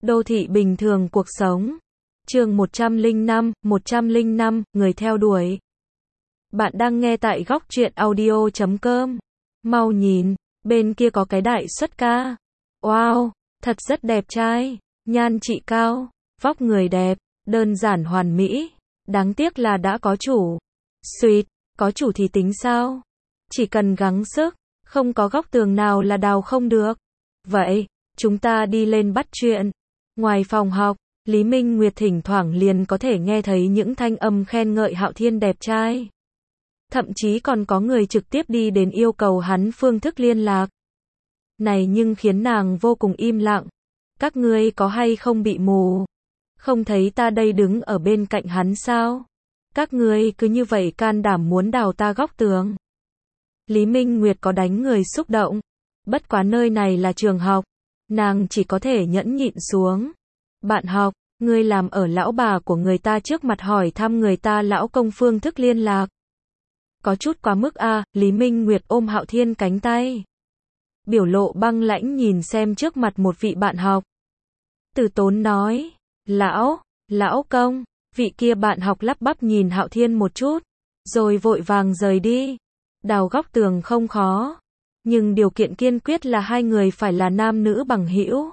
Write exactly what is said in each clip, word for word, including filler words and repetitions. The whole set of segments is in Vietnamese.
Đô thị bình thường cuộc sống. Chương một trăm lẻ năm, một trăm lẻ năm, người theo đuổi. Bạn đang nghe tại góc truyện audio chấm com. Mau nhìn, bên kia có cái đại xuất ca. Wow, thật rất đẹp trai, nhan trị cao, vóc người đẹp, đơn giản hoàn mỹ. Đáng tiếc là đã có chủ. Xuyệt, có chủ thì tính sao? Chỉ cần gắng sức, không có góc tường nào là đào không được. Vậy, chúng ta đi lên bắt chuyện. Ngoài phòng học, Lý Minh Nguyệt thỉnh thoảng liền có thể nghe thấy những thanh âm khen ngợi Hạo Thiên đẹp trai. Thậm chí còn có người trực tiếp đi đến yêu cầu hắn phương thức liên lạc. Này nhưng khiến nàng vô cùng im lặng. Các ngươi có hay không bị mù? Không thấy ta đây đứng ở bên cạnh hắn sao? Các ngươi cứ như vậy can đảm muốn đào ta góc tường. Lý Minh Nguyệt có đánh người xúc động. Bất quá nơi này là trường học. Nàng chỉ có thể nhẫn nhịn xuống. Bạn học, ngươi làm ở lão bà của người ta trước mặt hỏi thăm người ta lão công phương thức liên lạc. Có chút quá mức a. Lý Minh Nguyệt ôm Hạo Thiên cánh tay. Biểu lộ băng lãnh nhìn xem trước mặt một vị bạn học. Từ tốn nói, lão, lão công, vị kia bạn học lắp bắp nhìn Hạo Thiên một chút, rồi vội vàng rời đi. Đào góc tường không khó, nhưng điều kiện kiên quyết là hai người phải là nam nữ bằng hữu.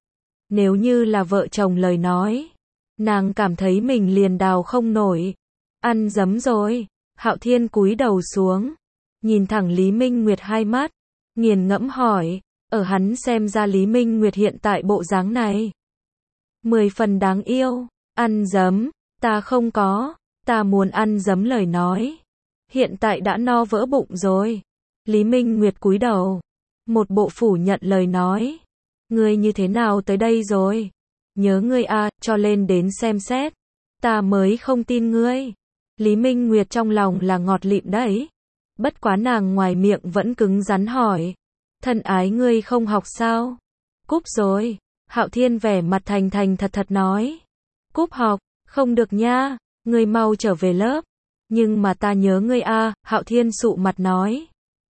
Nếu như là vợ chồng lời nói, nàng cảm thấy mình liền đào không nổi. Ăn dấm rồi. Hạo Thiên cúi đầu xuống, nhìn thẳng Lý Minh Nguyệt hai mắt, nghiền ngẫm hỏi, ở hắn xem ra Lý Minh Nguyệt hiện tại bộ dáng này mười phần đáng yêu. Ăn dấm, ta không có, ta muốn ăn dấm lời nói. Hiện tại đã no vỡ bụng rồi. Lý Minh Nguyệt cúi đầu, một bộ phủ nhận lời nói. Ngươi như thế nào tới đây rồi? Nhớ ngươi a, cho lên đến xem xét. Ta mới không tin ngươi. Lý Minh Nguyệt trong lòng là ngọt lịm đấy. Bất quá nàng ngoài miệng vẫn cứng rắn hỏi. Thân ái ngươi không học sao? Cúp rồi. Hạo Thiên vẻ mặt thành thành thật thật nói. Cúp học, không được nha, ngươi mau trở về lớp. Nhưng mà ta nhớ ngươi a. Hạo Thiên sụ mặt nói.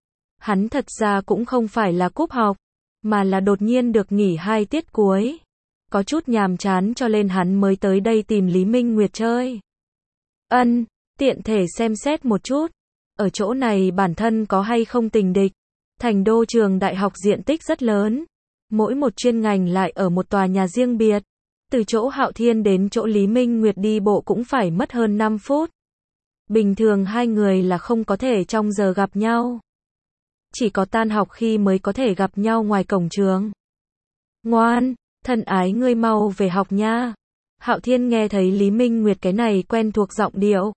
Hắn thật ra cũng không phải là cúp học, mà là đột nhiên được nghỉ hai tiết cuối. Có chút nhàm chán cho nên hắn mới tới đây tìm Lý Minh Nguyệt chơi. Ân, tiện thể xem xét một chút. Ở chỗ này bản thân có hay không tình địch. Thành đô trường đại học diện tích rất lớn. Mỗi một chuyên ngành lại ở một tòa nhà riêng biệt. Từ chỗ Hạo Thiên đến chỗ Lý Minh Nguyệt đi bộ cũng phải mất hơn năm phút. Bình thường hai người là không có thể trong giờ gặp nhau. Chỉ có tan học khi mới có thể gặp nhau ngoài cổng trường. Ngoan, thân ái ngươi mau về học nha. Hạo Thiên nghe thấy Lý Minh Nguyệt cái này quen thuộc giọng điệu.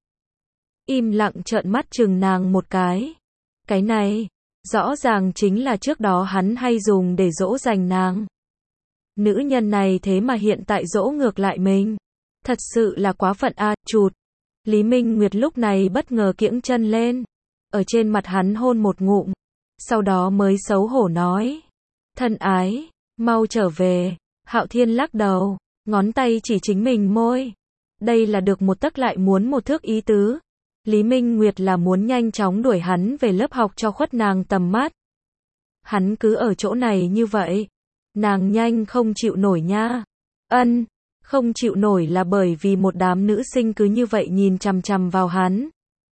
Im lặng trợn mắt chừng nàng một cái. Cái này, rõ ràng chính là trước đó hắn hay dùng để dỗ dành nàng. Nữ nhân này thế mà hiện tại dỗ ngược lại mình. Thật sự là quá phận a, chụt. Lý Minh Nguyệt lúc này bất ngờ kiễng chân lên. Ở trên mặt hắn hôn một ngụm. Sau đó mới xấu hổ nói. Thân ái, mau trở về. Hạo Thiên lắc đầu, ngón tay chỉ chính mình môi. Đây là được một tấc lại muốn một thước ý tứ. Lý Minh Nguyệt là muốn nhanh chóng đuổi hắn về lớp học cho khuất nàng tầm mắt. Hắn cứ ở chỗ này như vậy. Nàng nhanh không chịu nổi nha. Ân, không chịu nổi là bởi vì một đám nữ sinh cứ như vậy nhìn chằm chằm vào hắn.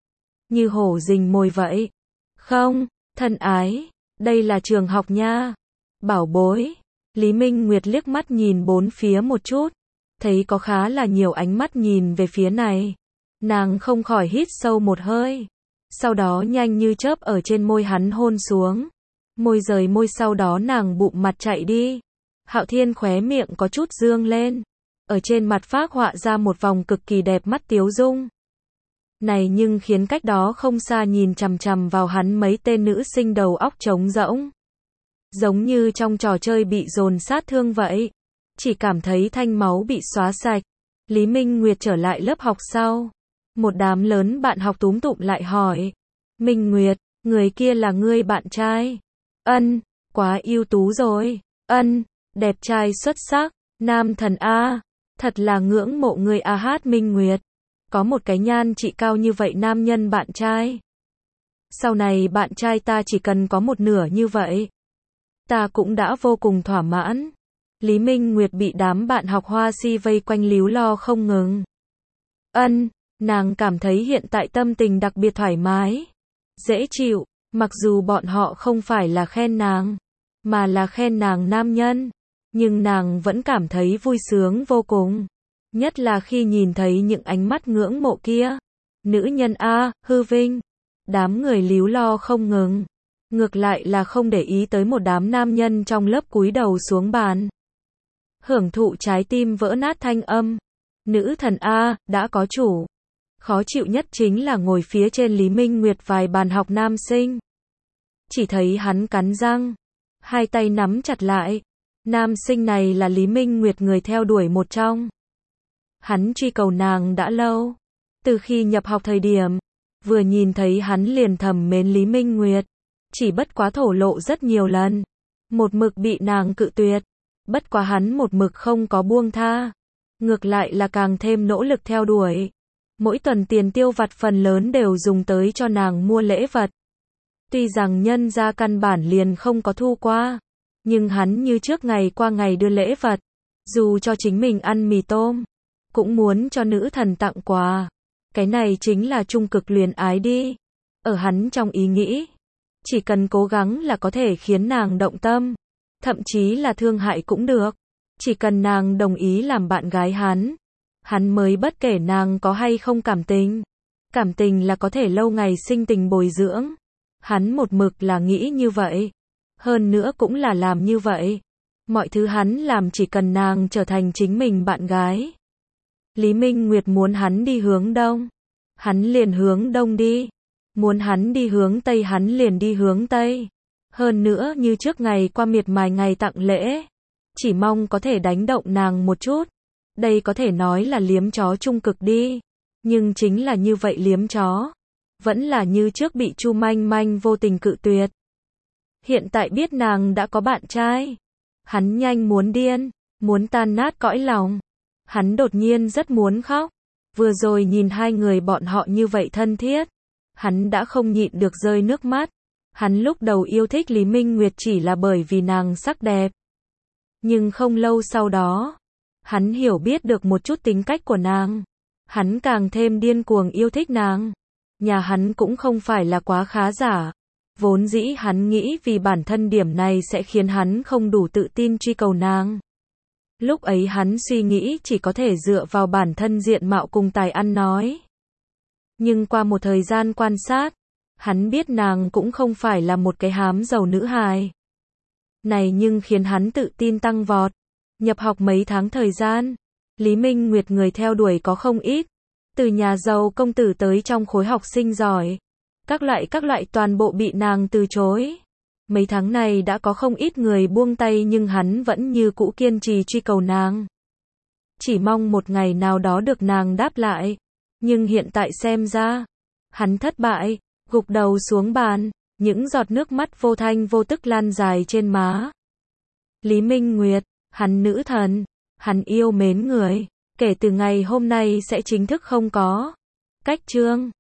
Như hổ rình mồi vậy. Không, thân ái, đây là trường học nha. Bảo bối. Lý Minh Nguyệt liếc mắt nhìn bốn phía một chút. Thấy có khá là nhiều ánh mắt nhìn về phía này. Nàng không khỏi hít sâu một hơi. Sau đó nhanh như chớp ở trên môi hắn hôn xuống. Môi rời môi sau đó nàng bụng mặt chạy đi. Hạo Thiên khóe miệng có chút dương lên. Ở trên mặt phác họa ra một vòng cực kỳ đẹp mắt tiếu dung. Này nhưng khiến cách đó không xa nhìn chằm chằm vào hắn mấy tên nữ sinh đầu óc trống rỗng. Giống như trong trò chơi bị dồn sát thương vậy. Chỉ cảm thấy thanh máu bị xóa sạch. Lý Minh Nguyệt trở lại lớp học sau. Một đám lớn bạn học túm tụm lại hỏi. Minh Nguyệt, người kia là ngươi bạn trai. Ân, quá ưu tú rồi. Ân, đẹp trai xuất sắc. Nam thần A. Thật là ngưỡng mộ người A hát Minh Nguyệt. Có một cái nhan trị cao như vậy nam nhân bạn trai. Sau này bạn trai ta chỉ cần có một nửa như vậy. Ta cũng đã vô cùng thỏa mãn. Lý Minh Nguyệt bị đám bạn học Hoa Si vây quanh líu lo không ngừng. Ân, nàng cảm thấy hiện tại tâm tình đặc biệt thoải mái, dễ chịu, mặc dù bọn họ không phải là khen nàng, mà là khen nàng nam nhân, nhưng nàng vẫn cảm thấy vui sướng vô cùng. Nhất là khi nhìn thấy những ánh mắt ngưỡng mộ kia. Nữ nhân A, hư vinh. Đám người líu lo không ngừng. Ngược lại là không để ý tới một đám nam nhân trong lớp cúi đầu xuống bàn. Hưởng thụ trái tim vỡ nát thanh âm. Nữ thần A, đã có chủ. Khó chịu nhất chính là ngồi phía trên Lý Minh Nguyệt vài bàn học nam sinh. Chỉ thấy hắn cắn răng, hai tay nắm chặt lại. Nam sinh này là Lý Minh Nguyệt người theo đuổi một trong. Hắn truy cầu nàng đã lâu. Từ khi nhập học thời điểm, vừa nhìn thấy hắn liền thầm mến Lý Minh Nguyệt. Chỉ bất quá thổ lộ rất nhiều lần. Một mực bị nàng cự tuyệt. Bất quá hắn một mực không có buông tha. Ngược lại là càng thêm nỗ lực theo đuổi. Mỗi tuần tiền tiêu vặt phần lớn đều dùng tới cho nàng mua lễ vật. Tuy rằng nhân gia căn bản liền không có thu qua. Nhưng hắn như trước ngày qua ngày đưa lễ vật. Dù cho chính mình ăn mì tôm, cũng muốn cho nữ thần tặng quà. Cái này chính là trung cực luyến ái đi. Ở hắn trong ý nghĩ, chỉ cần cố gắng là có thể khiến nàng động tâm. Thậm chí là thương hại cũng được. Chỉ cần nàng đồng ý làm bạn gái hắn. Hắn mới bất kể nàng có hay không cảm tình. Cảm tình là có thể lâu ngày sinh tình bồi dưỡng. Hắn một mực là nghĩ như vậy. Hơn nữa cũng là làm như vậy. Mọi thứ hắn làm chỉ cần nàng trở thành chính mình bạn gái. Lý Minh Nguyệt muốn hắn đi hướng đông. Hắn liền hướng đông đi. Muốn hắn đi hướng tây hắn liền đi hướng tây. Hơn nữa như trước ngày qua miệt mài ngày tặng lễ. Chỉ mong có thể đánh động nàng một chút. Đây có thể nói là liếm chó trung cực đi. Nhưng chính là như vậy liếm chó. Vẫn là như trước bị Chu Manh Manh vô tình cự tuyệt. Hiện tại biết nàng đã có bạn trai. Hắn nhanh muốn điên. Muốn tan nát cõi lòng. Hắn đột nhiên rất muốn khóc. Vừa rồi nhìn hai người bọn họ như vậy thân thiết. Hắn đã không nhịn được rơi nước mắt. Hắn lúc đầu yêu thích Lý Minh Nguyệt chỉ là bởi vì nàng sắc đẹp. Nhưng không lâu sau đó, hắn hiểu biết được một chút tính cách của nàng. Hắn càng thêm điên cuồng yêu thích nàng. Nhà hắn cũng không phải là quá khá giả. Vốn dĩ hắn nghĩ vì bản thân điểm này sẽ khiến hắn không đủ tự tin truy cầu nàng. Lúc ấy hắn suy nghĩ chỉ có thể dựa vào bản thân diện mạo cùng tài ăn nói. Nhưng qua một thời gian quan sát, hắn biết nàng cũng không phải là một cái hám giàu nữ hài. Này nhưng khiến hắn tự tin tăng vọt. Nhập học mấy tháng thời gian, Lý Minh Nguyệt người theo đuổi có không ít. Từ nhà giàu công tử tới trong khối học sinh giỏi. Các loại các loại toàn bộ bị nàng từ chối. Mấy tháng này đã có không ít người buông tay nhưng hắn vẫn như cũ kiên trì truy cầu nàng. Chỉ mong một ngày nào đó được nàng đáp lại. Nhưng hiện tại xem ra, hắn thất bại, gục đầu xuống bàn, những giọt nước mắt vô thanh vô tức lan dài trên má. Lý Minh Nguyệt, hắn nữ thần, hắn yêu mến người, kể từ ngày hôm nay sẽ chính thức không có cách chương.